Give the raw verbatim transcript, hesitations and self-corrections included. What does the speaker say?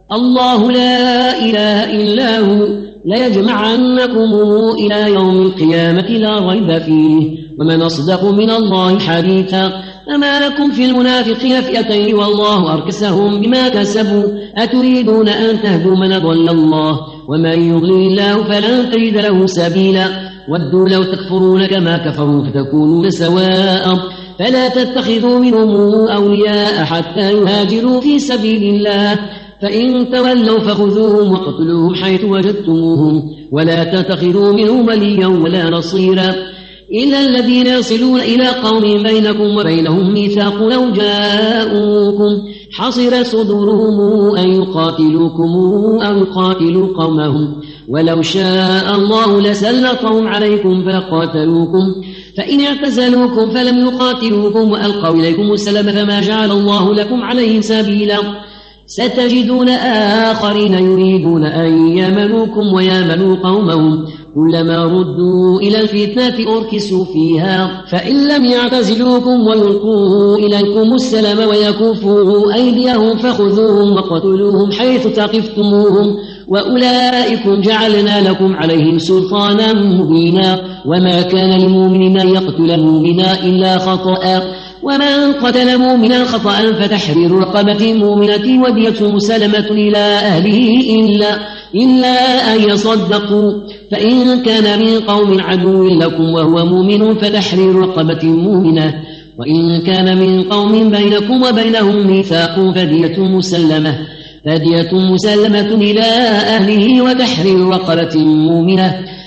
الله لا إله إلا هو ليجمعنكم إلى يوم القيامة لا ريب فيه ومن أصدق من الله حديثا فما لكم في المنافقين فئتين والله أركسهم بما كسبوا أتريدون أن تهدوا من ضل الله ومن يضلل الله فلن تجد له سبيلا ودوا لو تكفرون كما كفروا فتكونون سواء فلا تتخذوا منهم أولياء حتى يهاجروا في سبيل الله فإن تولوا فخذوهم وقتلوهم حيث وجدتموهم ولا تتخذوا منهم وليا ولا نصيرا إلا الذين يصلون إلى قوم بينكم وبينهم ميثاق لو جاءوكم حصر صدورهم أن يقاتلوكم أو يقاتلوا قومهم ولو شاء الله لسلطهم عليكم فقاتلوكم فإن اعتزلوكم فلم يقاتلوكم وألقوا إليكم السلام فما جعل الله لكم عليهم سبيلا ستجدون آخرين يريدون أن يمنوكم ويامنوا قومهم كلما ردوا إلى الفتنة أركسوا فيها فإن لم يعتزلوكم ويلقوا إليكم السلام ويكفوا أيديهم فخذوهم وقتلوهم حيث ثقفتموهم وأولئكم جعلنا لكم عليهم سلطانا مبينا وما كان لمؤمن أن يقتل مؤمنا إلا خطأ ومن قتل مؤمنا خطأ فتحرير رقبة مؤمنة ودية مسلمة إلى أهله إلا, إلا أن يصدقوا فإن كان من قوم عدو لكم وهو مؤمن فتحرير رقبة مؤمنة وإن كان من قوم بينكم وبينهم ميثاق فدية مسلمة فدية مسلمة إلى أهله وتحرير رقبة مؤمنة